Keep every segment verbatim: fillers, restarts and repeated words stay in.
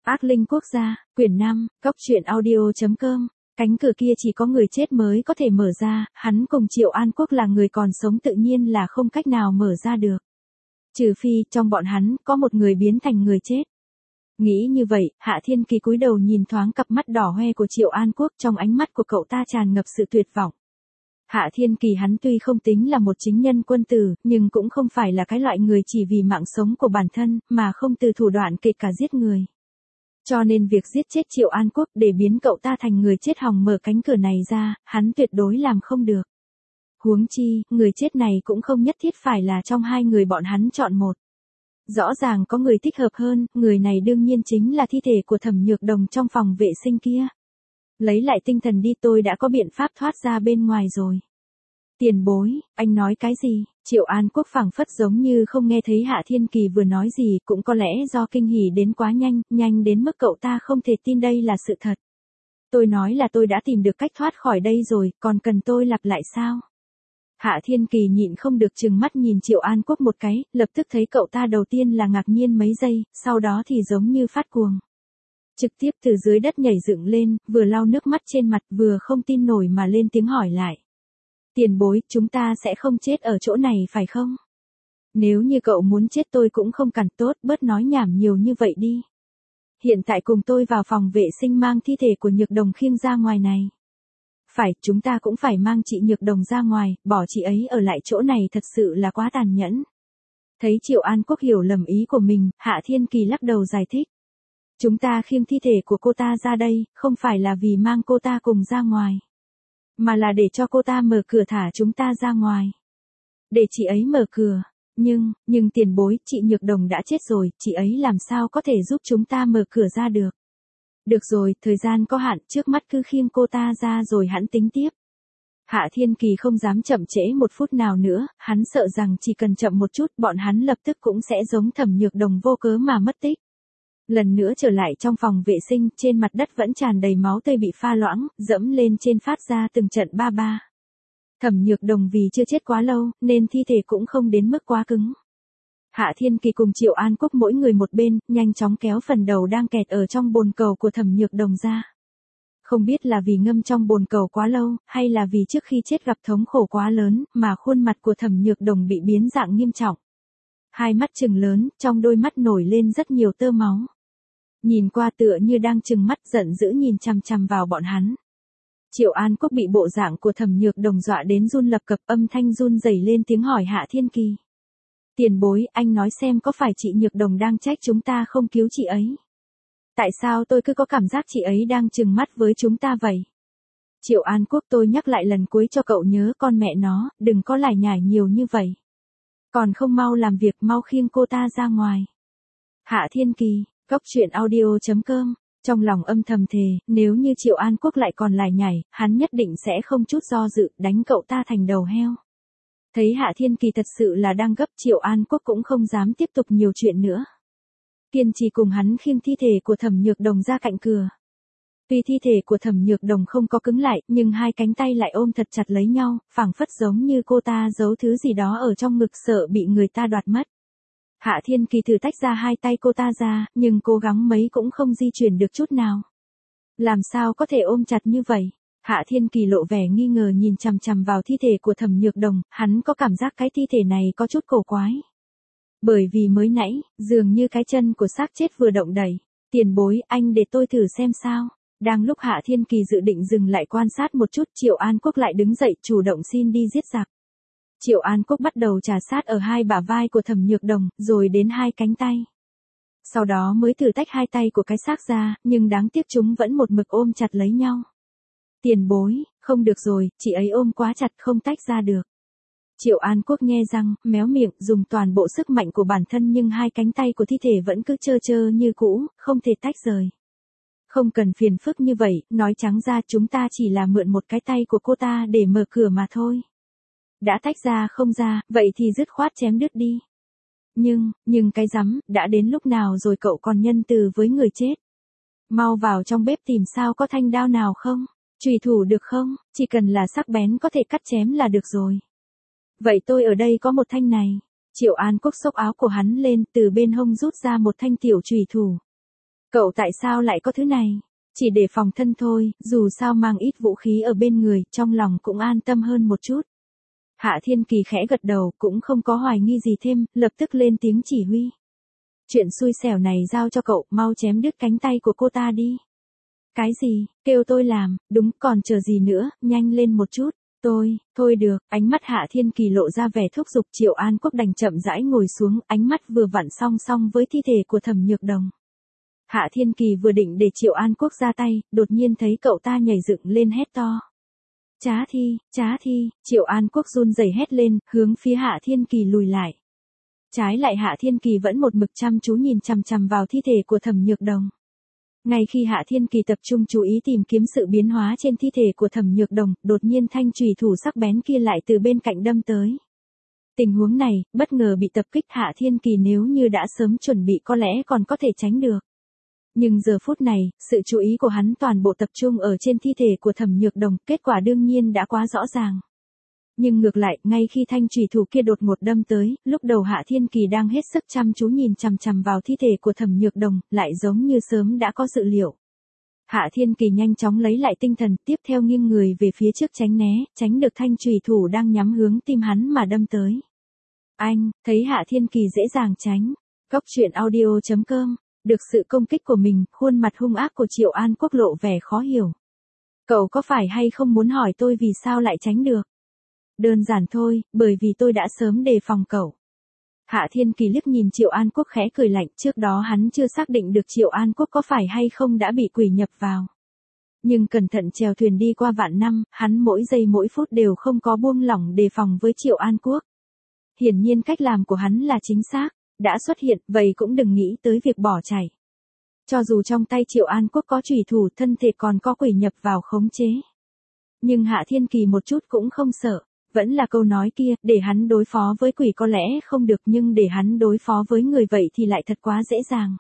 Ác linh quốc gia, quyển năm, cốc truyện audio.com. Cánh cửa kia chỉ có người chết mới có thể mở ra, hắn cùng Triệu An Quốc là người còn sống tự nhiên là không cách nào mở ra được. Trừ phi, trong bọn hắn, có một người biến thành người chết. Nghĩ như vậy, Hạ Thiên Kỳ cúi đầu nhìn thoáng cặp mắt đỏ hoe của Triệu An Quốc, trong ánh mắt của cậu ta tràn ngập sự tuyệt vọng. Hạ Thiên Kỳ hắn tuy không tính là một chính nhân quân tử, nhưng cũng không phải là cái loại người chỉ vì mạng sống của bản thân, mà không từ thủ đoạn kể cả giết người. Cho nên việc giết chết Triệu An Quốc để biến cậu ta thành người chết hòng mở cánh cửa này ra, hắn tuyệt đối làm không được. Huống chi, người chết này cũng không nhất thiết phải là trong hai người bọn hắn chọn một. Rõ ràng có người thích hợp hơn, người này đương nhiên chính là thi thể của Thẩm Nhược Đồng trong phòng vệ sinh kia. Lấy lại tinh thần đi, tôi đã có biện pháp thoát ra bên ngoài rồi. Tiền bối, anh nói cái gì? Triệu An Quốc phảng phất giống như không nghe thấy Hạ Thiên Kỳ vừa nói gì, cũng có lẽ do kinh hỉ đến quá nhanh, nhanh đến mức cậu ta không thể tin đây là sự thật. Tôi nói là tôi đã tìm được cách thoát khỏi đây rồi, còn cần tôi lặp lại sao? Hạ Thiên Kỳ nhịn không được trừng mắt nhìn Triệu An Quốc một cái, lập tức thấy cậu ta đầu tiên là ngạc nhiên mấy giây, sau đó thì giống như phát cuồng. Trực tiếp từ dưới đất nhảy dựng lên, vừa lau nước mắt trên mặt vừa không tin nổi mà lên tiếng hỏi lại. Tiền bối, chúng ta sẽ không chết ở chỗ này phải không? Nếu như cậu muốn chết tôi cũng không cần, tốt, bớt nói nhảm nhiều như vậy đi. Hiện tại cùng tôi vào phòng vệ sinh mang thi thể của Nhược Đồng khiêng ra ngoài này. Phải, chúng ta cũng phải mang chị Nhược Đồng ra ngoài, bỏ chị ấy ở lại chỗ này thật sự là quá tàn nhẫn. Thấy Triệu An Quốc hiểu lầm ý của mình, Hạ Thiên Kỳ lắc đầu giải thích. Chúng ta khiêng thi thể của cô ta ra đây, không phải là vì mang cô ta cùng ra ngoài. Mà là để cho cô ta mở cửa thả chúng ta ra ngoài. Để chị ấy mở cửa. Nhưng, nhưng tiền bối, chị Nhược Đồng đã chết rồi, chị ấy làm sao có thể giúp chúng ta mở cửa ra được. Được rồi, thời gian có hạn, trước mắt cứ khiêng cô ta ra rồi hẵng tính tiếp. Hạ Thiên Kỳ không dám chậm trễ một phút nào nữa, hắn sợ rằng chỉ cần chậm một chút bọn hắn lập tức cũng sẽ giống Thẩm Nhược Đồng vô cớ mà mất tích. Lần nữa trở lại trong phòng vệ sinh, trên mặt đất vẫn tràn đầy máu tươi bị pha loãng, dẫm lên trên phát ra từng trận ba ba. Thẩm Nhược Đồng vì chưa chết quá lâu, nên thi thể cũng không đến mức quá cứng. Hạ Thiên Kỳ cùng Triệu An Quốc mỗi người một bên, nhanh chóng kéo phần đầu đang kẹt ở trong bồn cầu của Thẩm Nhược Đồng ra. Không biết là vì ngâm trong bồn cầu quá lâu, hay là vì trước khi chết gặp thống khổ quá lớn, mà khuôn mặt của Thẩm Nhược Đồng bị biến dạng nghiêm trọng. Hai mắt trừng lớn, trong đôi mắt nổi lên rất nhiều tơ máu. Nhìn qua tựa như đang trừng mắt giận dữ nhìn chằm chằm vào bọn hắn. Triệu An Quốc bị bộ dạng của Thẩm Nhược Đồng dọa đến run lập cập, âm thanh run rẩy lên tiếng hỏi Hạ Thiên Kỳ. Tiền bối, anh nói xem có phải chị Nhược Đồng đang trách chúng ta không cứu chị ấy? Tại sao tôi cứ có cảm giác chị ấy đang trừng mắt với chúng ta vậy? Triệu An Quốc, tôi nhắc lại lần cuối cho cậu nhớ, con mẹ nó, đừng có lải nhải nhiều như vậy. Còn không mau làm việc, mau khiêng cô ta ra ngoài. Hạ Thiên Kỳ, cốc truyện audio.com. Trong lòng âm thầm thề, nếu như Triệu An Quốc lại còn lải nhải, hắn nhất định sẽ không chút do dự, đánh cậu ta thành đầu heo. Thấy Hạ Thiên Kỳ thật sự là đang gấp, Triệu An Quốc cũng không dám tiếp tục nhiều chuyện nữa. Kiên trì cùng hắn khiêng thi thể của Thẩm Nhược Đồng ra cạnh cửa. Tuy thi thể của Thẩm Nhược Đồng không có cứng lại, nhưng hai cánh tay lại ôm thật chặt lấy nhau, phảng phất giống như cô ta giấu thứ gì đó ở trong ngực sợ bị người ta đoạt mất. Hạ Thiên Kỳ thử tách ra hai tay cô ta ra, nhưng cố gắng mấy cũng không di chuyển được chút nào. Làm sao có thể ôm chặt như vậy? Hạ Thiên Kỳ lộ vẻ nghi ngờ nhìn chằm chằm vào thi thể của Thẩm Nhược Đồng, hắn có cảm giác cái thi thể này có chút cổ quái. Bởi vì mới nãy, dường như cái chân của xác chết vừa động đẩy. Tiền bối, anh để tôi thử xem sao. Đang lúc Hạ Thiên Kỳ dự định dừng lại quan sát một chút, Triệu An Quốc lại đứng dậy chủ động xin đi giết giặc. Triệu An Quốc bắt đầu trà sát ở hai bả vai của Thẩm Nhược Đồng, rồi đến hai cánh tay. Sau đó mới thử tách hai tay của cái xác ra, nhưng đáng tiếc chúng vẫn một mực ôm chặt lấy nhau. Tiền bối, không được rồi, chị ấy ôm quá chặt không tách ra được. Triệu An Quốc nhe răng, méo miệng, dùng toàn bộ sức mạnh của bản thân nhưng hai cánh tay của thi thể vẫn cứ trơ trơ như cũ, không thể tách rời. Không cần phiền phức như vậy, nói trắng ra chúng ta chỉ là mượn một cái tay của cô ta để mở cửa mà thôi. Đã tách ra không ra, vậy thì dứt khoát chém đứt đi. Nhưng, nhưng cái rắm, đã đến lúc nào rồi cậu còn nhân từ với người chết? Mau vào trong bếp tìm sao có thanh đao nào không? Chùy thủ được không? Chỉ cần là sắc bén có thể cắt chém là được rồi. Vậy tôi ở đây có một thanh này. Triệu An Quốc xốc áo của hắn lên, từ bên hông rút ra một thanh tiểu chùy thủ. Cậu tại sao lại có thứ này? Chỉ để phòng thân thôi, dù sao mang ít vũ khí ở bên người, trong lòng cũng an tâm hơn một chút. Hạ Thiên Kỳ khẽ gật đầu, cũng không có hoài nghi gì thêm, lập tức lên tiếng chỉ huy. Chuyện xui xẻo này giao cho cậu, mau chém đứt cánh tay của cô ta đi. Cái gì, kêu tôi làm, đúng, còn chờ gì nữa, nhanh lên một chút. Tôi, thôi được, ánh mắt Hạ Thiên Kỳ lộ ra vẻ thúc giục. Triệu An Quốc đành chậm rãi ngồi xuống, ánh mắt vừa vặn song song với thi thể của Thẩm Nhược Đồng. Hạ Thiên Kỳ vừa định để Triệu An Quốc ra tay, đột nhiên thấy cậu ta nhảy dựng lên hét to. Trá thi, trá thi, Triệu An Quốc run rẩy hét lên, hướng phía Hạ Thiên Kỳ lùi lại. Trái lại Hạ Thiên Kỳ vẫn một mực chăm chú nhìn chằm chằm vào thi thể của Thẩm Nhược Đồng. Ngay khi Hạ Thiên Kỳ tập trung chú ý tìm kiếm sự biến hóa trên thi thể của Thẩm Nhược Đồng, đột nhiên thanh chùy thủ sắc bén kia lại từ bên cạnh đâm tới. Tình huống này, bất ngờ bị tập kích Hạ Thiên Kỳ nếu như đã sớm chuẩn bị có lẽ còn có thể tránh được. Nhưng giờ phút này, sự chú ý của hắn toàn bộ tập trung ở trên thi thể của Thẩm Nhược Đồng, kết quả đương nhiên đã quá rõ ràng. Nhưng ngược lại, ngay khi thanh chùy thủ kia đột ngột đâm tới, lúc đầu Hạ Thiên Kỳ đang hết sức chăm chú nhìn chằm chằm vào thi thể của Thẩm Nhược Đồng, lại giống như sớm đã có dự liệu. Hạ Thiên Kỳ nhanh chóng lấy lại tinh thần, tiếp theo nghiêng người về phía trước tránh né, tránh được thanh chùy thủ đang nhắm hướng tim hắn mà đâm tới. Anh, thấy Hạ Thiên Kỳ dễ dàng tránh. Góc truyện audio chấm com. Được sự công kích của mình, khuôn mặt hung ác của Triệu An Quốc lộ vẻ khó hiểu. Cậu có phải hay không muốn hỏi tôi vì sao lại tránh được? Đơn giản thôi, bởi vì tôi đã sớm đề phòng cậu. Hạ Thiên Kỳ liếc nhìn Triệu An Quốc khẽ cười lạnh, trước đó hắn chưa xác định được Triệu An Quốc có phải hay không đã bị quỷ nhập vào. Nhưng cẩn thận chèo thuyền đi qua vạn năm, hắn mỗi giây mỗi phút đều không có buông lỏng đề phòng với Triệu An Quốc. Hiển nhiên cách làm của hắn là chính xác. Đã xuất hiện, vậy cũng đừng nghĩ tới việc bỏ chạy. Cho dù trong tay Triệu An Quốc có chủy thủ, thân thể còn có quỷ nhập vào khống chế. Nhưng Hạ Thiên Kỳ một chút cũng không sợ. Vẫn là câu nói kia, để hắn đối phó với quỷ có lẽ không được, nhưng để hắn đối phó với người vậy thì lại thật quá dễ dàng.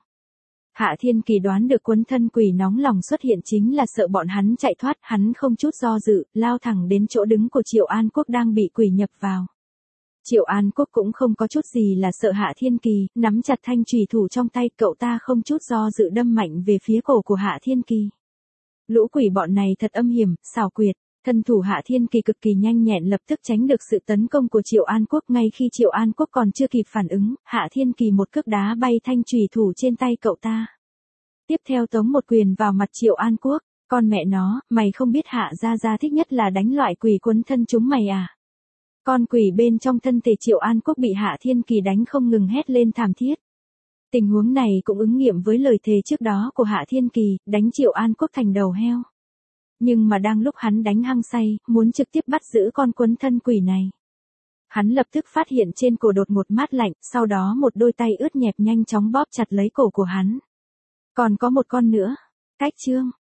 Hạ Thiên Kỳ đoán được quấn thân quỷ nóng lòng xuất hiện chính là sợ bọn hắn chạy thoát, hắn không chút do dự, lao thẳng đến chỗ đứng của Triệu An Quốc đang bị quỷ nhập vào. Triệu An Quốc cũng không có chút gì là sợ Hạ Thiên Kỳ, nắm chặt thanh chùy thủ trong tay, cậu ta không chút do dự đâm mạnh về phía cổ của Hạ Thiên Kỳ. Lũ quỷ bọn này thật âm hiểm, xảo quyệt. Thân thủ Hạ Thiên Kỳ cực kỳ nhanh nhẹn, lập tức tránh được sự tấn công của Triệu An Quốc. Ngay khi Triệu An Quốc còn chưa kịp phản ứng, Hạ Thiên Kỳ một cước đá bay thanh chùy thủ trên tay cậu ta. Tiếp theo tống một quyền vào mặt Triệu An Quốc. Con mẹ nó, mày không biết Hạ gia gia thích nhất là đánh loại quỷ quấn thân chúng mày à? Con quỷ bên trong thân thể Triệu An Quốc bị Hạ Thiên Kỳ đánh không ngừng hét lên thảm thiết. Tình huống này cũng ứng nghiệm với lời thề trước đó của Hạ Thiên Kỳ, đánh Triệu An Quốc thành đầu heo. Nhưng mà đang lúc hắn đánh hăng say, muốn trực tiếp bắt giữ con quấn thân quỷ này. Hắn lập tức phát hiện trên cổ đột một mát lạnh, sau đó một đôi tay ướt nhẹp nhanh chóng bóp chặt lấy cổ của hắn. Còn có một con nữa. Cách chương.